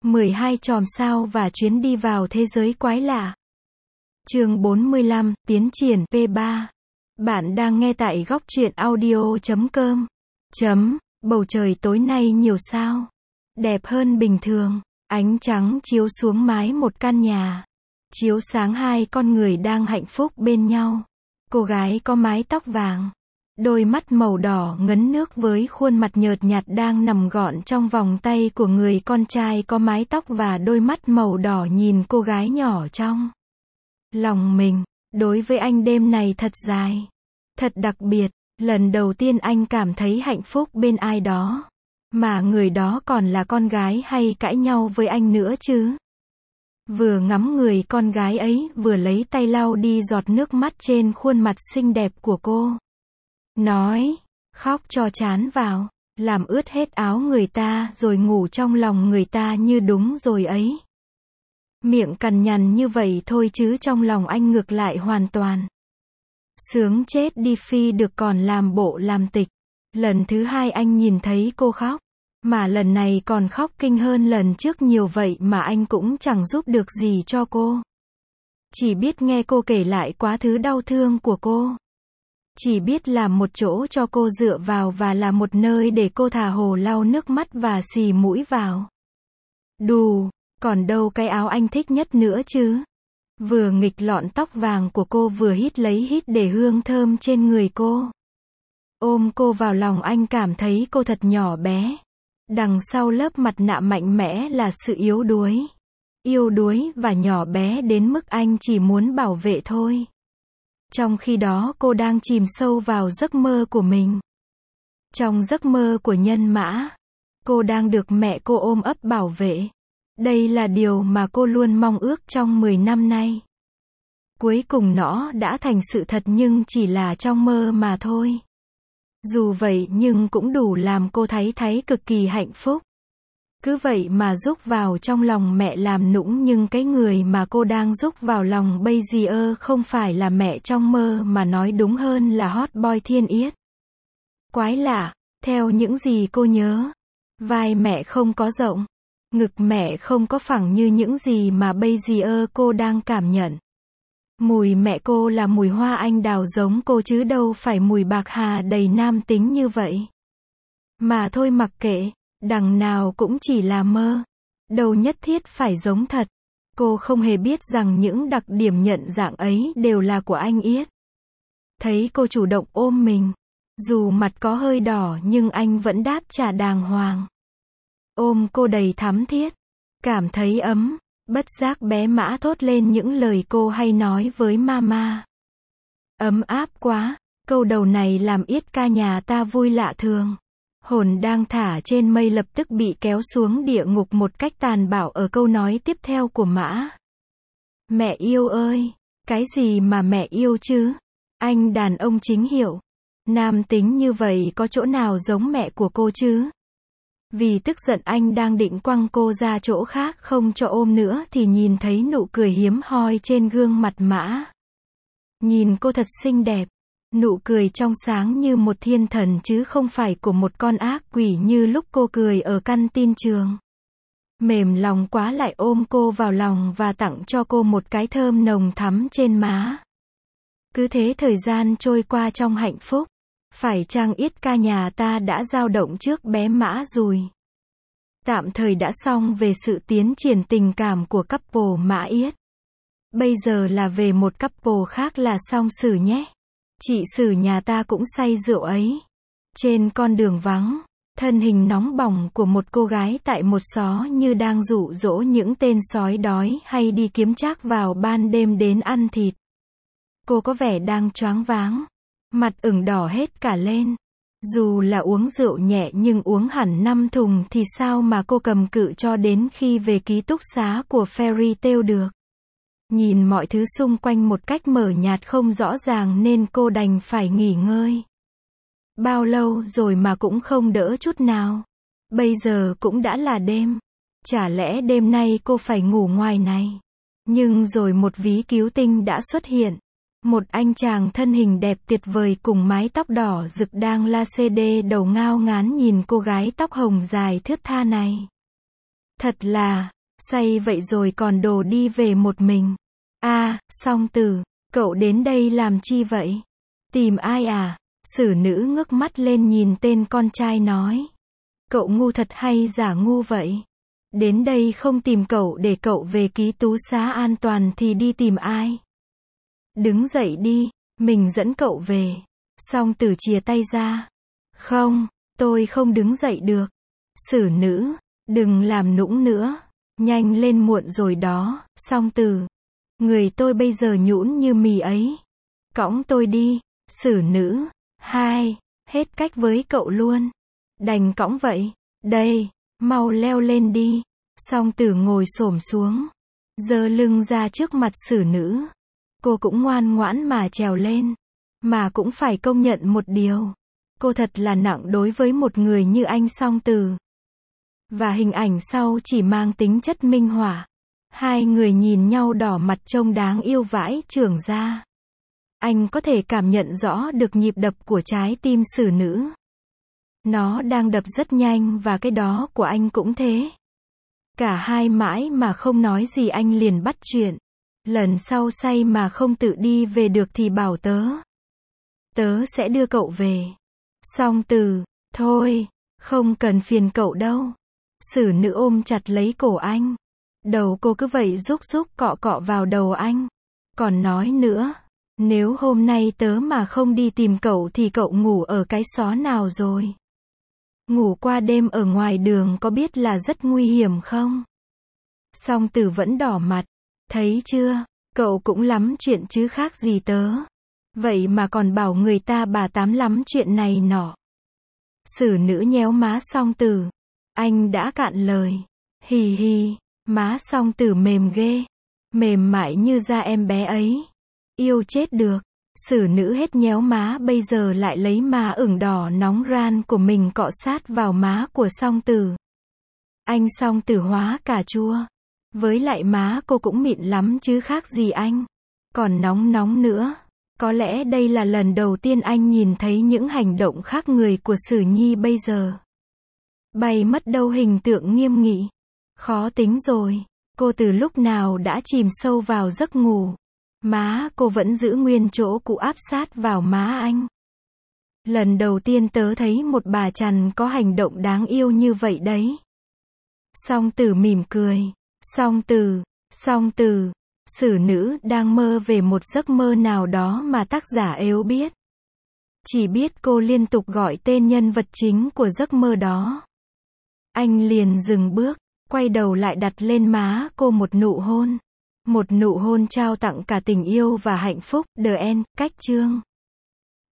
12 chòm sao và chuyến đi vào thế giới quái lạ. Chương 45, tiến triển P3. Bạn đang nghe tại góc truyện audio.com. Bầu trời tối nay nhiều sao. Đẹp hơn bình thường. Ánh trắng chiếu xuống mái một căn nhà. Chiếu sáng hai con người đang hạnh phúc bên nhau. Cô gái có mái tóc vàng. Đôi mắt màu đỏ ngấn nước với khuôn mặt nhợt nhạt đang nằm gọn trong vòng tay của người con trai có mái tóc và đôi mắt màu đỏ nhìn cô gái nhỏ trong lòng mình. Đối với anh đêm này thật dài, thật đặc biệt. Lần đầu tiên anh cảm thấy hạnh phúc bên ai đó. Mà người đó còn là con gái hay cãi nhau với anh nữa chứ. Vừa ngắm người con gái ấy, vừa lấy tay lau đi giọt nước mắt trên khuôn mặt xinh đẹp của cô. Nói, khóc cho chán vào, làm ướt hết áo người ta rồi ngủ trong lòng người ta như đúng rồi ấy. Miệng cằn nhằn như vậy thôi chứ trong lòng anh ngược lại hoàn toàn sướng chết đi Phi được còn làm bộ làm tịch. Lần thứ hai anh nhìn thấy cô khóc, mà lần này còn khóc kinh hơn lần trước nhiều vậy mà anh cũng chẳng giúp được gì cho cô. Chỉ biết nghe cô kể lại quá thứ đau thương của cô. Chỉ biết làm một chỗ cho cô dựa vào và là một nơi để cô thả hồ lau nước mắt và xì mũi vào. Đù, còn đâu cái áo anh thích nhất nữa chứ. Vừa nghịch lọn tóc vàng của cô vừa hít lấy hít để hương thơm trên người cô. Ôm cô vào lòng anh cảm thấy cô thật nhỏ bé. Đằng sau lớp mặt nạ mạnh mẽ là sự yếu đuối. Yếu đuối và nhỏ bé đến mức anh chỉ muốn bảo vệ thôi. Trong khi đó cô đang chìm sâu vào giấc mơ của mình. Trong giấc mơ của nhân mã, cô đang được mẹ cô ôm ấp bảo vệ. Đây là điều mà cô luôn mong ước trong 10 năm nay. Cuối cùng nó đã thành sự thật nhưng chỉ là trong mơ mà thôi. Dù vậy nhưng cũng đủ làm cô thấy cực kỳ hạnh phúc. Cứ vậy mà rúc vào trong lòng mẹ làm nũng nhưng cái người mà cô đang rúc vào lòng bây giờ không phải là mẹ trong mơ mà nói đúng hơn là hot boy Thiên Yết. Quái lạ, theo những gì cô nhớ, vai mẹ không có rộng, ngực mẹ không có phẳng như những gì mà bây giờ cô đang cảm nhận. Mùi mẹ cô là mùi hoa anh đào giống cô chứ đâu phải mùi bạc hà đầy nam tính như vậy. Mà thôi mặc kệ, đằng nào cũng chỉ là mơ. Đâu nhất thiết phải giống thật. Cô không hề biết rằng những đặc điểm nhận dạng ấy đều là của anh Yết. Thấy cô chủ động ôm mình. Dù mặt có hơi đỏ nhưng anh vẫn đáp trả đàng hoàng. Ôm cô đầy thắm thiết. Cảm thấy ấm. Bất giác bé Mã thốt lên những lời cô hay nói với mama. Ấm áp quá. Câu đầu này làm Yết ca nhà ta vui lạ thường. Hồn đang thả trên mây lập tức bị kéo xuống địa ngục một cách tàn bạo ở câu nói tiếp theo của Mã. Mẹ yêu ơi! Cái gì mà mẹ yêu chứ? Anh đàn ông chính hiệu. Nam tính như vậy có chỗ nào giống mẹ của cô chứ? Vì tức giận anh đang định quăng cô ra chỗ khác không cho ôm nữa thì nhìn thấy nụ cười hiếm hoi trên gương mặt Mã. Nhìn cô thật xinh đẹp. Nụ cười trong sáng như một thiên thần chứ không phải của một con ác quỷ như lúc cô cười ở căn tin trường. Mềm lòng quá lại ôm cô vào lòng và tặng cho cô một cái thơm nồng thắm trên má. Cứ thế thời gian trôi qua trong hạnh phúc. Phải chăng Yết ca nhà ta đã dao động trước bé Mã rồi? Tạm thời đã xong về sự tiến triển tình cảm của couple Mã Yết. Bây giờ là về một couple khác là Song Sử nhé. Chị Sử nhà ta cũng say rượu ấy. Trên con đường vắng, thân hình nóng bỏng của một cô gái tại một xó như đang dụ dỗ những tên sói đói hay đi kiếm trác vào ban đêm đến ăn thịt. Cô có vẻ đang choáng váng, mặt ửng đỏ hết cả lên. Dù là uống rượu nhẹ nhưng uống hẳn 5 thùng thì sao mà cô cầm cự cho đến khi về ký túc xá của Fairy Tail được. Nhìn mọi thứ xung quanh một cách mờ nhạt không rõ ràng nên cô đành phải nghỉ ngơi. Bao lâu rồi mà cũng không đỡ chút nào. Bây giờ cũng đã là đêm. Chả lẽ đêm nay cô phải ngủ ngoài này? Nhưng rồi một ví cứu tinh đã xuất hiện. Một anh chàng thân hình đẹp tuyệt vời cùng mái tóc đỏ rực đang la CD đầu ngao ngán nhìn cô gái tóc hồng dài thướt tha này. Thật là, Say vậy rồi còn đổ đi về một mình. Song Tử, cậu đến đây làm chi vậy? Tìm ai à? Xử nữ ngước mắt lên nhìn tên con trai nói. Cậu ngu thật hay giả ngu vậy? Đến đây không tìm cậu để cậu về ký túc xá an toàn thì đi tìm ai? Đứng dậy đi, mình dẫn cậu về. Song Tử chìa tay ra. Không, tôi không đứng dậy được. Xử nữ, đừng làm nũng nữa. Nhanh lên muộn rồi đó, Song Tử. Người tôi bây giờ nhũn như mì ấy. Cõng tôi đi. Xử nữ, hết cách với cậu luôn. Đành cõng vậy. Đây, mau leo lên đi. Song Tử ngồi xổm xuống, giơ lưng ra trước mặt xử nữ. Cô cũng ngoan ngoãn mà trèo lên. Mà cũng phải công nhận một điều. Cô thật là nặng đối với một người như anh Song Tử. Và hình ảnh sau chỉ mang tính chất minh họa. Hai người nhìn nhau đỏ mặt trông đáng yêu vãi chưởng ra. Anh có thể cảm nhận rõ được nhịp đập của trái tim xử nữ. Nó đang đập rất nhanh và cái đó của anh cũng thế. Cả hai mãi mà không nói gì anh liền bắt chuyện. Lần sau say mà không tự đi về được thì bảo tớ. Tớ sẽ đưa cậu về. Song Tử, thôi, không cần phiền cậu đâu. Xử nữ ôm chặt lấy cổ anh. Đầu cô cứ vậy rúc cọ cọ vào đầu anh. Còn nói nữa, nếu hôm nay tớ mà không đi tìm cậu thì cậu ngủ ở cái xó nào rồi? Ngủ qua đêm ở ngoài đường có biết là rất nguy hiểm không? Song Tử vẫn đỏ mặt. Thấy chưa, cậu cũng lắm chuyện chứ khác gì tớ. Vậy mà còn bảo người ta bà tám lắm chuyện này nọ. Xử nữ nhéo má Song Tử. Anh đã cạn lời. Hì hì, má Song Tử mềm ghê. Mềm mại như da em bé ấy. Yêu chết được. Xử nữ hết nhéo má bây giờ lại lấy má ửng đỏ nóng ran của mình cọ sát vào má của Song Tử. Anh Song Tử hóa cà chua. Với lại má cô cũng mịn lắm chứ khác gì anh. Còn nóng nữa. Có lẽ đây là lần đầu tiên anh nhìn thấy những hành động khác người của Sử Nhi bây giờ. Bay mất đâu hình tượng nghiêm nghị. Khó tính rồi. Cô từ lúc nào đã chìm sâu vào giấc ngủ. Má cô vẫn giữ nguyên chỗ cũ áp sát vào má anh. Lần đầu tiên tớ thấy một bà chằn có hành động đáng yêu như vậy đấy. Song Tử mỉm cười. Song Tử. Xử nữ đang mơ về một giấc mơ nào đó mà tác giả êu biết. Chỉ biết cô liên tục gọi tên nhân vật chính của giấc mơ đó. Anh liền dừng bước, quay đầu lại đặt lên má cô một nụ hôn. Một nụ hôn trao tặng cả tình yêu và hạnh phúc. The End, cách chương.